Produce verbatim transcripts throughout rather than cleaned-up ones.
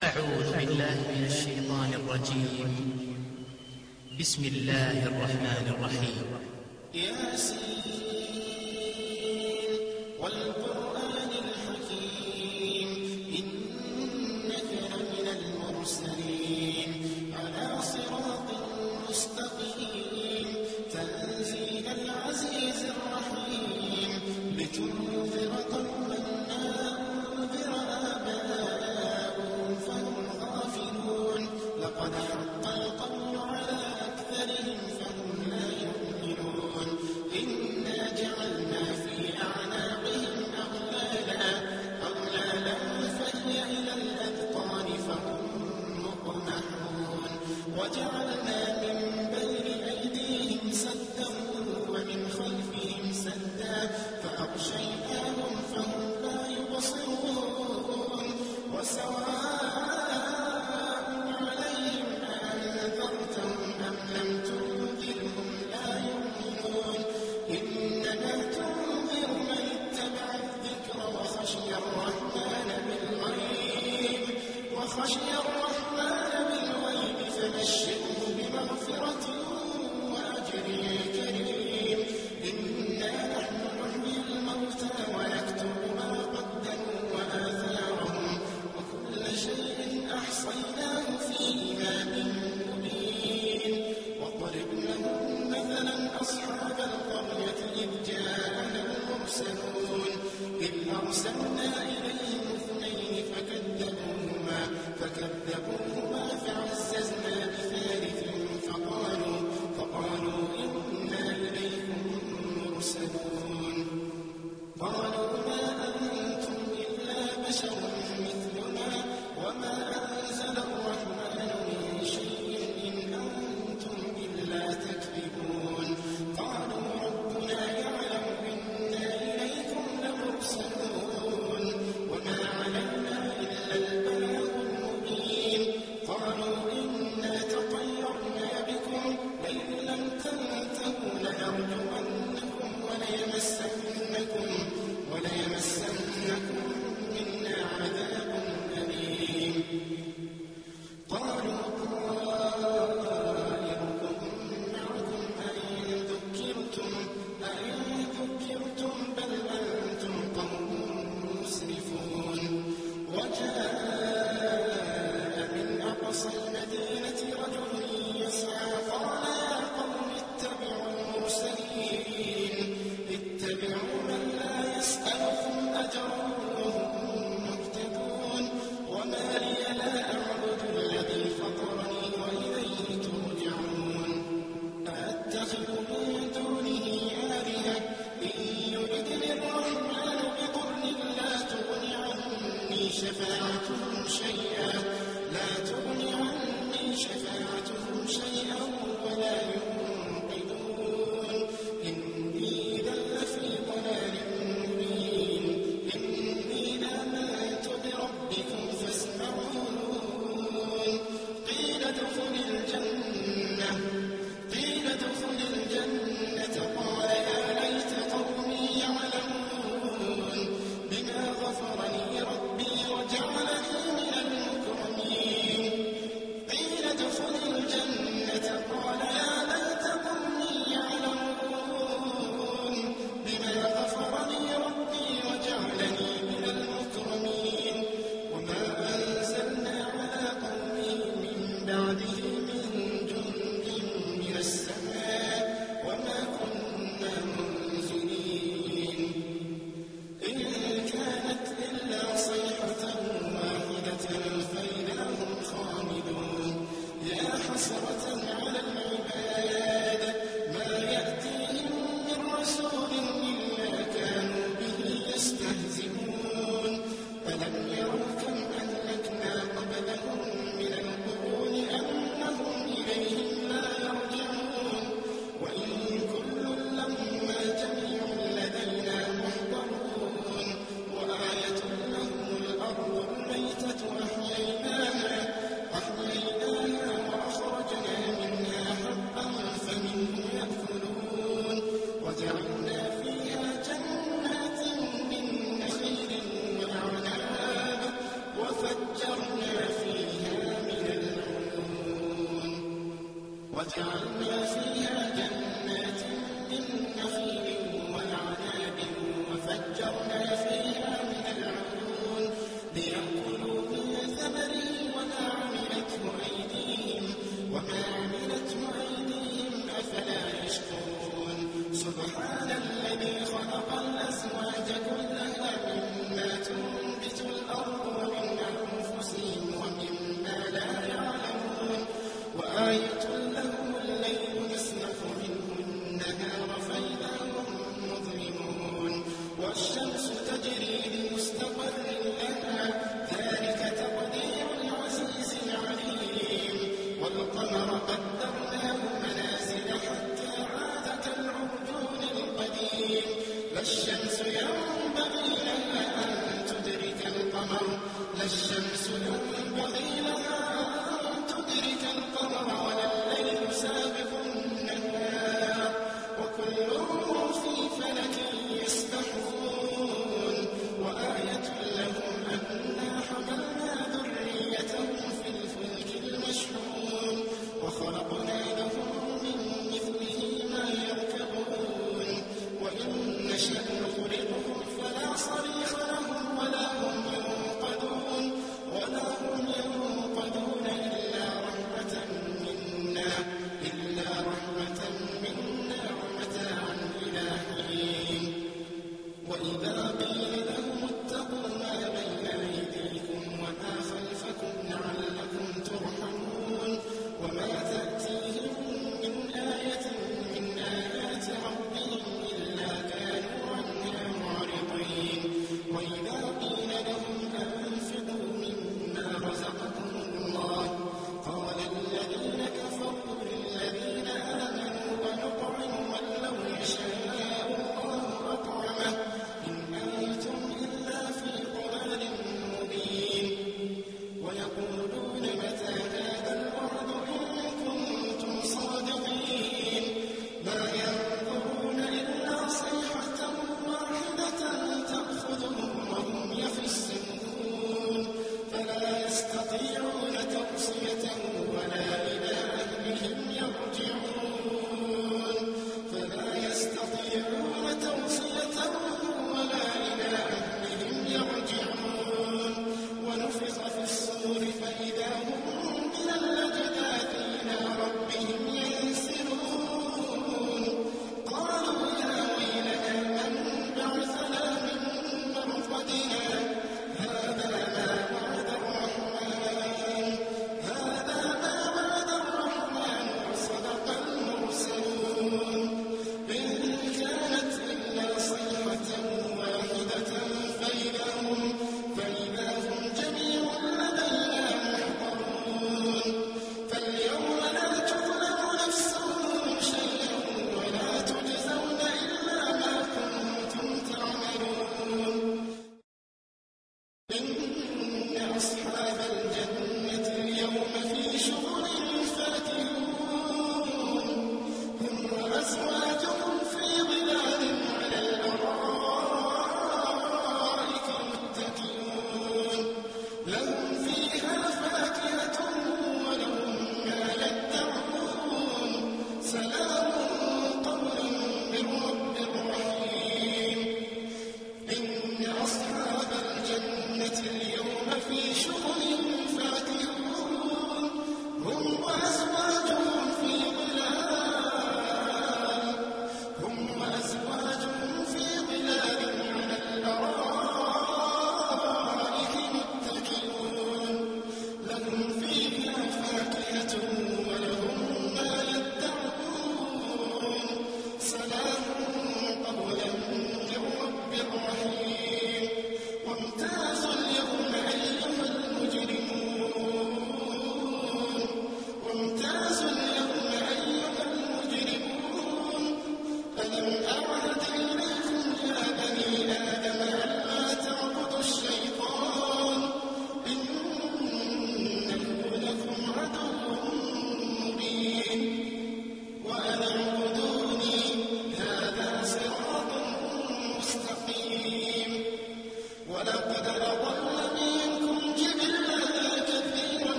أعوذ بالله من الشيطان الرجيم. بسم الله الرحمن الرحيم. ياسين والقرآن الحكيم إنك لمن المرسلين على صراط مستقيم تنزيل العزيز الرحيم لتنذر قوما ما أنذر آباؤهم فهم غافلون لقد حق القول على أكثرهم فهم لا يؤمنون إنا جعلنا في أعناقهم أغلالا أغلالا فهي إلى الأذقان فهم مقمحون وجعلنا من بين أيديهم سدا ومن خلفهم سدا فأغشيناهم فهم لا يبصرون وسواء عليهم أأنذرتهم أم لم تنذرهم لا يؤمنون إنما تنذر من اتبع الذكر وخشي الرحمن بالغيب وخشي الرحمن بالغيب فبشره بمغفرة وأجر كريم إنا نحن نحيي الموتى ونكتب ما قدموا وآثارهم وكل شيء أحصيناه في إمام مبين واضرب لهم مثلا أصحاب القرية إذ جاءنا المرسلون إذ أرسلنا إليهم اثنين فكذبوهما فكذبوهما فعززنا بثالث فقالوا فقالوا إنا إليكم مرسلون قالوا ما أنتم إلا بشر مثلنا وما أنزل الرحمن من شيء إن أنتم إلا تكذبون قالوا ربنا يعلم إنا إليكم لمرسلون وما علينا إلا البلاغ المبين قالوا إنا تطيرنا بكم لئن لم تنتهوا لنرجمنكم وليمسنكم وليمسنكم منا عذاب أليم قالوا طائركم معكم أئن ذكرتم أئن ذكرتم بل أنتم قوم مسرفون وجاء من أقصى المدينة رجل يسعى قال يا قوم اتبعوا المرسلين اتبعوا من لا يسألكم أجرا وهم مهتدون وما لي لا أعبد الذي فطرني وإليه ترجعون أأتخذ من دونه آلهة إن يردني الرحمن بضر لا تغن عني شفاعتهم شيئا لا تغن عني شفاعتهم شيئا ولا ينقذون إني إذا لفي ضلال مبين إني آمنت بربكم فاسمعون قيل ادخل الجنة قيل ادخل الجنة قال يا ليت قومي يعلمون بما غفر لي ربي وجعلني من المكرمين قيل ادخل الجنة قال وجعلنا فيها جنات من نخيل وأعناب وفجرنا فيها من العيون ليأكلوا من ثمره وما عملته أيديهم وما عملته أيديهم أفلا يشكرون سبحان الذي خلق الأزواج كلها مما تنبت الأرض ومن أنفسهم ومما لا يعلمون وآية لهم الليل نسلخ منه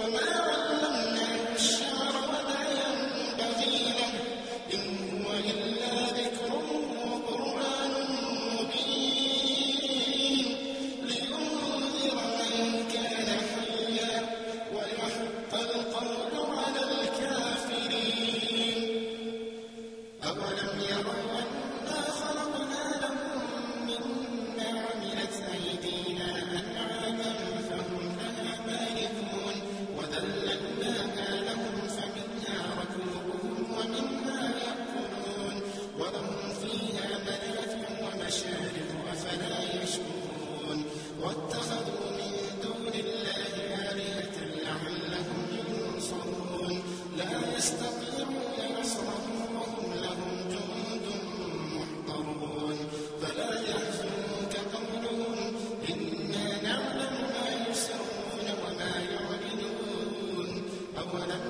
وما علمناه الشعر وما ينبغي له إن هو إلا ذكر وقرآن مبين لينذر من كان حيا ويحق القول على الكافرين أولم يروا أنا خلقنا لهم مما عملت أيدينا أنعاما فهم لها مالكون وذللناها لهم فمنها ركوبهم ومنها يأكلون ولهم فيها منافع ومشارب أفلا يشكرون واتخذوا من دون الله آلهة لعلهم ينصرون لا يستطيعون نصرهم وهم لهم جند محضرون فلا يحزنك قولهم إنا نعلم ما يسرون وما يعلنون أولم